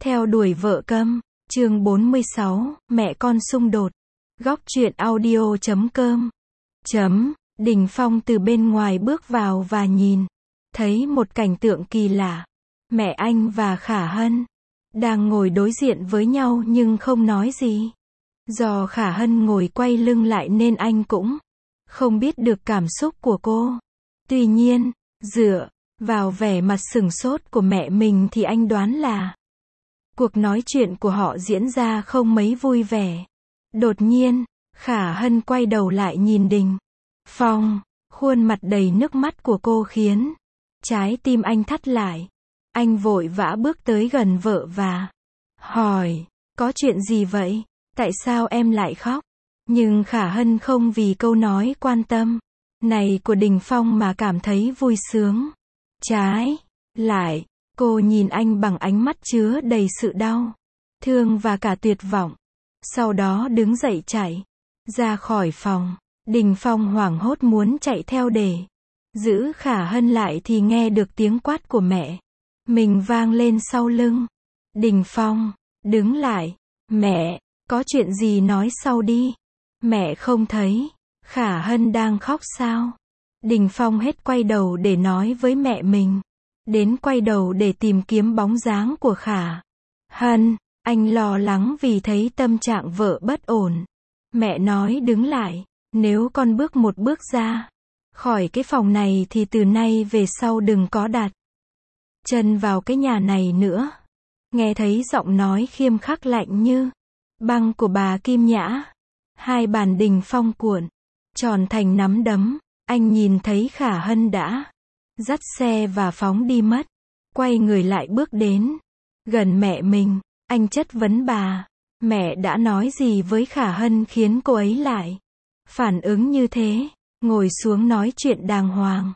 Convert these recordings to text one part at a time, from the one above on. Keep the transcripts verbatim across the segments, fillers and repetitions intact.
Theo đuổi vợ câm, chương bốn mươi sáu, mẹ con xung đột. Góc truyện audio chấm com. Chấm, Đình Phong từ bên ngoài bước vào và nhìn, thấy một cảnh tượng kỳ lạ. Mẹ anh và Khả Hân đang ngồi đối diện với nhau nhưng không nói gì. Do Khả Hân ngồi quay lưng lại nên anh cũng không biết được cảm xúc của cô. Tuy nhiên, dựa vào vẻ mặt sửng sốt của mẹ mình thì anh đoán là cuộc nói chuyện của họ diễn ra không mấy vui vẻ. Đột nhiên, Khả Hân quay đầu lại nhìn Đình Phong, khuôn mặt đầy nước mắt của cô khiến trái tim anh thắt lại. Anh vội vã bước tới gần vợ và hỏi, có chuyện gì vậy? Tại sao em lại khóc? Nhưng Khả Hân không vì câu nói quan tâm này của Đình Phong mà cảm thấy vui sướng. Trái lại, cô nhìn anh bằng ánh mắt chứa đầy sự đau thương và cả tuyệt vọng. Sau đó đứng dậy chạy ra khỏi phòng. Đình Phong hoảng hốt muốn chạy theo để giữ Khả Hân lại thì nghe được tiếng quát của mẹ mình vang lên sau lưng. Đình Phong đứng lại. Mẹ, có chuyện gì nói sau đi. Mẹ không thấy Khả Hân đang khóc sao? Đình Phong hết quay đầu để nói với mẹ mình, đến quay đầu để tìm kiếm bóng dáng của Khả Hân. Anh lo lắng vì thấy tâm trạng vợ bất ổn. Mẹ nói đứng lại, nếu con bước một bước ra khỏi cái phòng này thì từ nay về sau đừng có đặt chân vào cái nhà này nữa. Nghe thấy giọng nói khiêm khắc lạnh như băng của bà Kim Nhã. Hai bàn Đình Phong cuộn tròn thành nắm đấm. Anh nhìn thấy Khả Hân đã dắt xe và phóng đi mất. Quay người lại bước đến gần mẹ mình. Anh chất vấn bà, mẹ đã nói gì với Khả Hân khiến cô ấy lại phản ứng như thế? Ngồi xuống nói chuyện đàng hoàng.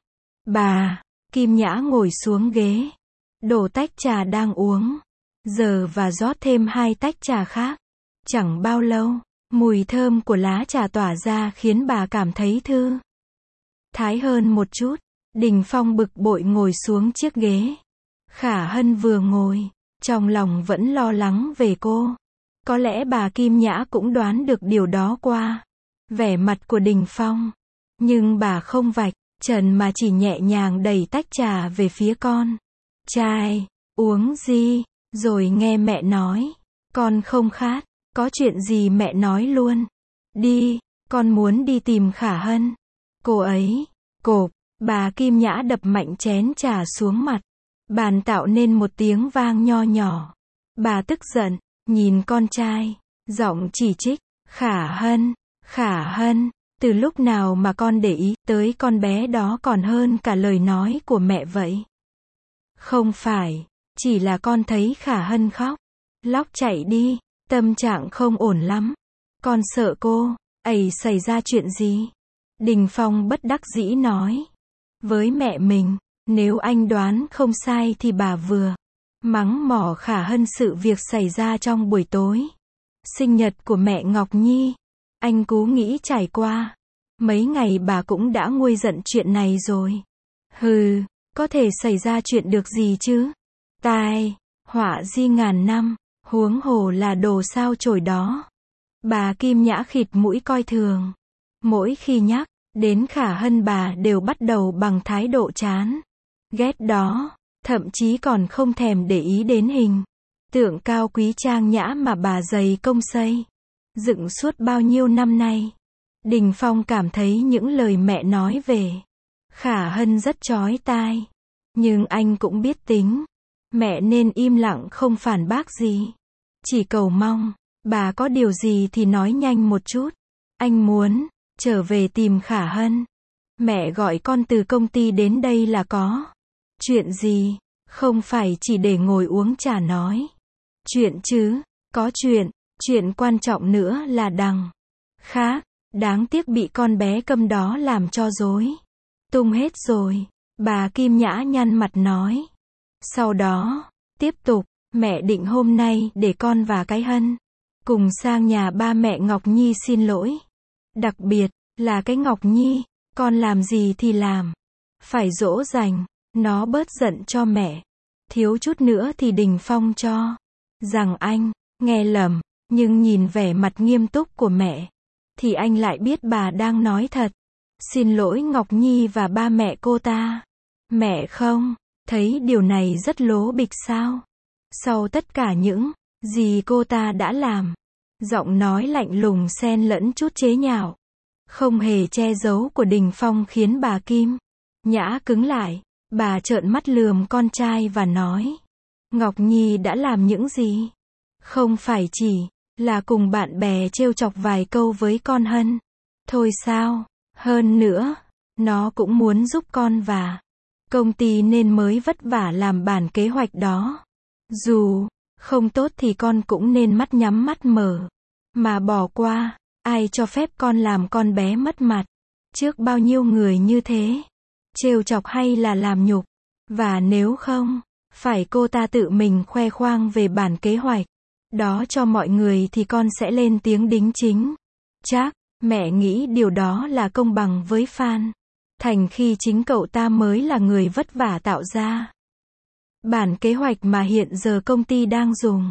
Bà Kim Nhã ngồi xuống ghế, đổ tách trà đang uống giờ và rót thêm hai tách trà khác. Chẳng bao lâu, mùi thơm của lá trà tỏa ra khiến bà cảm thấy thư thái hơn một chút. Đình Phong bực bội ngồi xuống chiếc ghế. Khả Hân vừa ngồi, trong lòng vẫn lo lắng về cô. Có lẽ bà Kim Nhã cũng đoán được điều đó qua vẻ mặt của Đình Phong. Nhưng bà không vạch trần mà chỉ nhẹ nhàng đẩy tách trà về phía con trai. Uống gì? Rồi nghe mẹ nói. Con không khát. Có chuyện gì mẹ nói luôn. Đi, con muốn đi tìm Khả Hân. Cô ấy, cộp, bà Kim Nhã đập mạnh chén trà xuống mặt bàn tạo nên một tiếng vang nho nhỏ. Bà tức giận, nhìn con trai, giọng chỉ trích. Khả Hân, Khả Hân, từ lúc nào mà con để ý tới con bé đó còn hơn cả lời nói của mẹ vậy? Không phải, chỉ là con thấy Khả Hân khóc lóc chạy đi, tâm trạng không ổn lắm. Con sợ cô ấy xảy ra chuyện gì? Đình Phong bất đắc dĩ nói với mẹ mình. Nếu anh đoán không sai thì bà vừa mắng mỏ Khả Hân sự việc xảy ra trong buổi tối sinh nhật của mẹ Ngọc Nhi. Anh cố nghĩ trải qua mấy ngày bà cũng đã nguôi giận chuyện này rồi. Hừ, có thể xảy ra chuyện được gì chứ? Tai họa di ngàn năm, huống hồ là đồ sao chổi đó. Bà Kim Nhã khịt mũi coi thường. Mỗi khi nhắc đến Khả Hân bà đều bắt đầu bằng thái độ chán ghét đó, thậm chí còn không thèm để ý đến hình tượng cao quý trang nhã mà bà dày công xây dựng suốt bao nhiêu năm nay. Đình Phong cảm thấy những lời mẹ nói về Khả Hân rất chói tai. Nhưng anh cũng biết tính mẹ nên im lặng không phản bác gì. Chỉ cầu mong bà có điều gì thì nói nhanh một chút. Anh muốn trở về tìm Khả Hân. Mẹ gọi con từ công ty đến đây là có chuyện gì? Không phải chỉ để ngồi uống trà nói chuyện chứ? Có chuyện, chuyện quan trọng nữa là đằng khác. Đáng tiếc bị con bé câm đó làm cho rối tung hết rồi. Bà Kim Nhã nhăn mặt nói. Sau đó, tiếp tục, mẹ định hôm nay để con và cái Hân cùng sang nhà ba mẹ Ngọc Nhi xin lỗi. Đặc biệt là cái Ngọc Nhi, con làm gì thì làm, phải dỗ dành nó bớt giận cho mẹ. Thiếu chút nữa thì Đình Phong cho rằng anh nghe lầm, nhưng nhìn vẻ mặt nghiêm túc của mẹ, thì anh lại biết bà đang nói thật. Xin lỗi Ngọc Nhi và ba mẹ cô ta. Mẹ không thấy điều này rất lố bịch sao? Sau tất cả những gì cô ta đã làm, giọng nói lạnh lùng xen lẫn chút chế nhạo, không hề che giấu của Đình Phong khiến bà Kim Nhã cứng lại. Bà trợn mắt lườm con trai và nói, Ngọc Nhi đã làm những gì? Không phải chỉ là cùng bạn bè trêu chọc vài câu với con Hân thôi sao? Hơn nữa, nó cũng muốn giúp con và công ty nên mới vất vả làm bản kế hoạch đó. Dù không tốt thì con cũng nên mắt nhắm mắt mở mà bỏ qua. Ai cho phép con làm con bé mất mặt trước bao nhiêu người như thế? Trêu chọc hay là làm nhục? Và nếu không phải cô ta tự mình khoe khoang về bản kế hoạch đó cho mọi người thì con sẽ lên tiếng đính chính. Chắc mẹ nghĩ điều đó là công bằng với Phan Thành khi chính cậu ta mới là người vất vả tạo ra bản kế hoạch mà hiện giờ công ty đang dùng.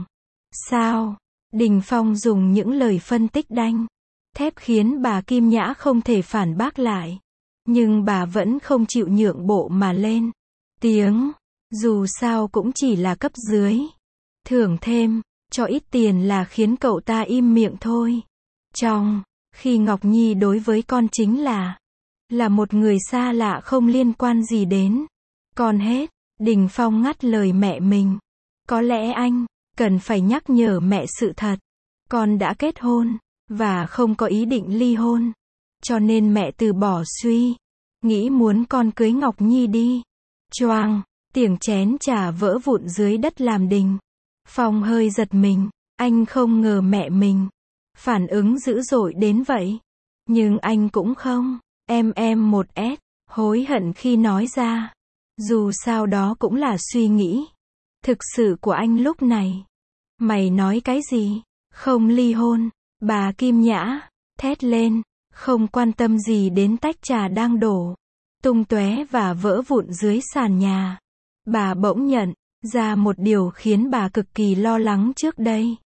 Sao? Đình Phong dùng những lời phân tích đanh thép khiến bà Kim Nhã không thể phản bác lại. Nhưng bà vẫn không chịu nhượng bộ mà lên tiếng. Dù sao cũng chỉ là cấp dưới. Thưởng thêm cho ít tiền là khiến cậu ta im miệng thôi. Trong khi Ngọc Nhi đối với con chính là là một người xa lạ không liên quan gì đến con hết. Đình Phong ngắt lời mẹ mình. Có lẽ anh cần phải nhắc nhở mẹ sự thật. Con đã kết hôn và không có ý định ly hôn. Cho nên mẹ từ bỏ suy nghĩ muốn con cưới Ngọc Nhi đi. Choang, tiếng chén trà vỡ vụn dưới đất làm Đình Phong hơi giật mình. Anh không ngờ mẹ mình phản ứng dữ dội đến vậy. Nhưng anh cũng không em em một s hối hận khi nói ra. Dù sao đó cũng là suy nghĩ thực sự của anh lúc này. Mày nói cái gì? Không ly hôn. Bà Kim Nhã thét lên, không quan tâm gì đến tách trà đang đổ tung tóe và vỡ vụn dưới sàn nhà. Bà bỗng nhận ra một điều khiến bà cực kỳ lo lắng trước đây.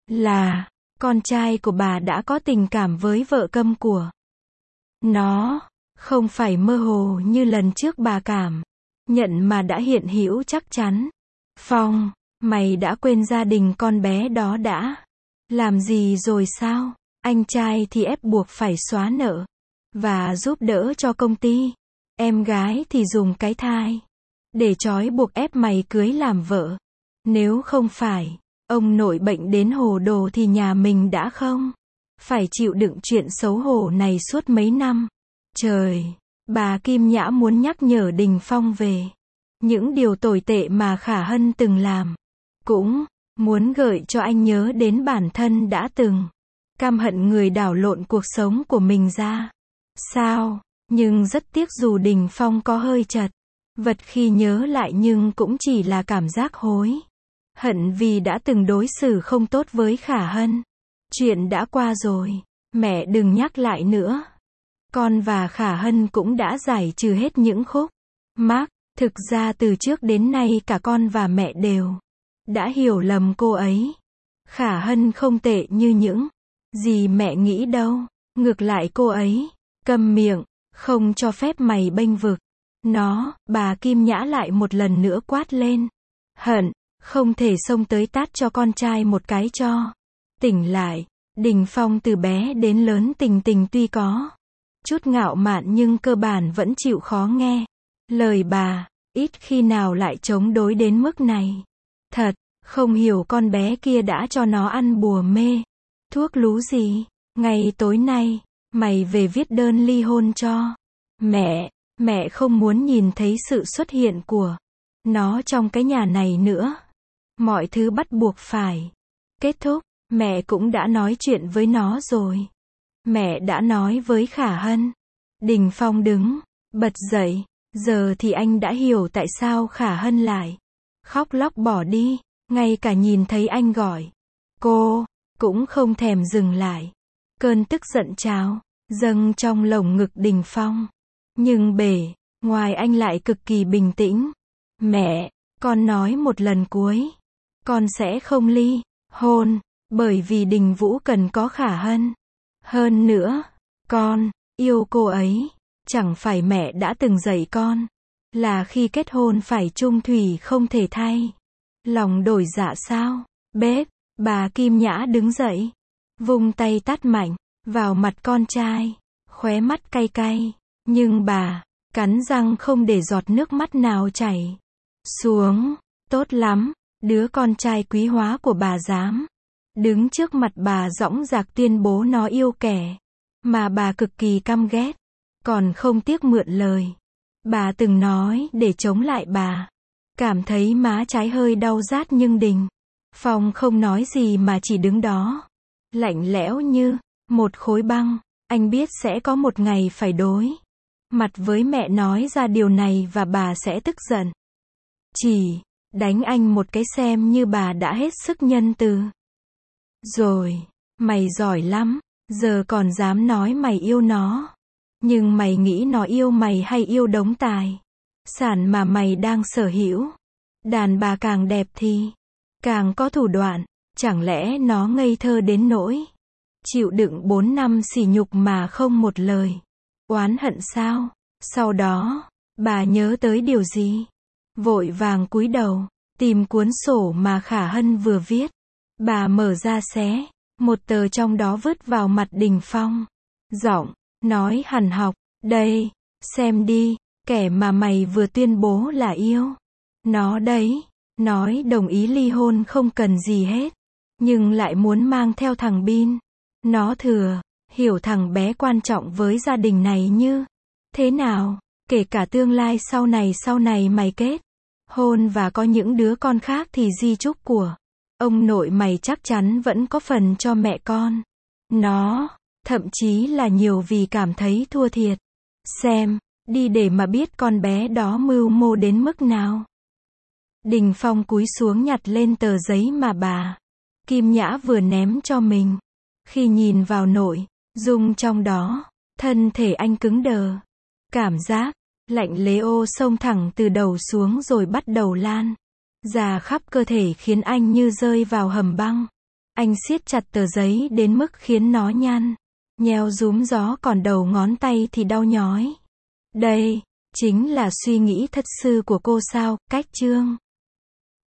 Là con trai của bà đã có tình cảm với vợ câm của nó. Không phải mơ hồ như lần trước bà cảm nhận mà đã hiện hữu chắc chắn. Phong, mày đã quên gia đình con bé đó đã làm gì rồi sao? Anh trai thì ép buộc phải xóa nợ và giúp đỡ cho công ty. Em gái thì dùng cái thai để trói buộc ép mày cưới làm vợ. Nếu không phải ông nội bệnh đến hồ đồ thì nhà mình đã không phải chịu đựng chuyện xấu hổ này suốt mấy năm. Trời, bà Kim Nhã muốn nhắc nhở Đình Phong về những điều tồi tệ mà Khả Hân từng làm. Cũng muốn gợi cho anh nhớ đến bản thân đã từng căm hận người đảo lộn cuộc sống của mình ra sao. Nhưng rất tiếc dù Đình Phong có hơi chật vật khi nhớ lại nhưng cũng chỉ là cảm giác hối hận vì đã từng đối xử không tốt với Khả Hân. Chuyện đã qua rồi, mẹ đừng nhắc lại nữa. Con và Khả Hân cũng đã giải trừ hết những khúc mắc. Thực ra từ trước đến nay cả con và mẹ đều đã hiểu lầm cô ấy. Khả Hân không tệ như những gì mẹ nghĩ đâu. Ngược lại cô ấy câm miệng, không cho phép mày bênh vực nó. Bà Kim Nhã lại một lần nữa quát lên. Hận không thể xông tới tát cho con trai một cái cho tỉnh lại. Đình Phong từ bé đến lớn tình tình tuy có chút ngạo mạn nhưng cơ bản vẫn chịu khó nghe lời bà, ít khi nào lại chống đối đến mức này. Thật không hiểu con bé kia đã cho nó ăn bùa mê thuốc lú gì. Ngày tối nay mày về viết đơn ly hôn cho mẹ. Mẹ không muốn nhìn thấy sự xuất hiện của nó trong cái nhà này nữa. Mọi thứ bắt buộc phải kết thúc. Mẹ cũng đã nói chuyện với nó rồi. Mẹ đã nói với Khả Hân. Đình Phong đứng bật dậy. Giờ thì anh đã hiểu tại sao Khả Hân lại khóc lóc bỏ đi. Ngay cả nhìn thấy anh gọi cô cũng không thèm dừng lại. Cơn tức giận trào dâng trong lồng ngực Đình Phong. Nhưng bề ngoài anh lại cực kỳ bình tĩnh. Mẹ, con nói một lần cuối. con sẽ không ly hôn, bởi vì Đình Vũ cần có Khả Hân. Hơn nữa, con yêu cô ấy. Chẳng phải mẹ đã từng dạy con, là khi kết hôn phải chung thủy không thể thay. Lòng đổi dạ sao? Bếp, bà Kim Nhã đứng dậy, vung tay tát mạnh vào mặt con trai, khóe mắt cay cay, nhưng bà cắn răng không để giọt nước mắt nào chảy xuống. Tốt lắm, đứa con trai quý hóa của bà dám đứng trước mặt bà dõng dạc tuyên bố nó yêu kẻ mà bà cực kỳ căm ghét, còn không tiếc mượn lời bà từng nói để chống lại bà. Cảm thấy má trái hơi đau rát nhưng Đình Phong không nói gì mà chỉ đứng đó, lạnh lẽo như một khối băng. Anh biết sẽ có một ngày phải đối mặt với mẹ nói ra điều này và bà sẽ tức giận. Chỉ đánh anh một cái xem như bà đã hết sức nhân từ. Rồi, mày giỏi lắm, giờ còn dám nói mày yêu nó. Nhưng mày nghĩ nó yêu mày hay yêu đống tài sản mà mày đang sở hữu? Đàn bà càng đẹp thì càng có thủ đoạn, chẳng lẽ nó ngây thơ đến nỗi chịu đựng bốn năm sỉ nhục mà không một lời oán hận sao? Sau đó, bà nhớ tới điều gì? Vội vàng cúi đầu, tìm cuốn sổ mà Khả Hân vừa viết. Bà mở ra xé một tờ trong đó vứt vào mặt Đình Phong. Giọng nói hằn học, đây, xem đi, kẻ mà mày vừa tuyên bố là yêu nó đấy, nói đồng ý ly hôn không cần gì hết, nhưng lại muốn mang theo thằng Bin. Nó thừa hiểu thằng bé quan trọng với gia đình này như thế nào, kể cả tương lai sau này sau này mày kết hôn và có những đứa con khác thì di chúc của ông nội mày chắc chắn vẫn có phần cho mẹ con nó, thậm chí là nhiều vì cảm thấy thua thiệt. Xem đi để mà biết con bé đó mưu mô đến mức nào. Đình Phong cúi xuống nhặt lên tờ giấy mà bà Kim Nhã vừa ném cho mình. Khi nhìn vào nội dung trong đó, thân thể anh cứng đờ. Cảm giác lạnh lẽo xông thẳng từ đầu xuống rồi bắt đầu lan ra khắp cơ thể khiến anh như rơi vào hầm băng. Anh siết chặt tờ giấy đến mức khiến nó nhăn nheo rúm gió, còn đầu ngón tay thì đau nhói. Đây chính là suy nghĩ thật sự của cô sao? Cách chương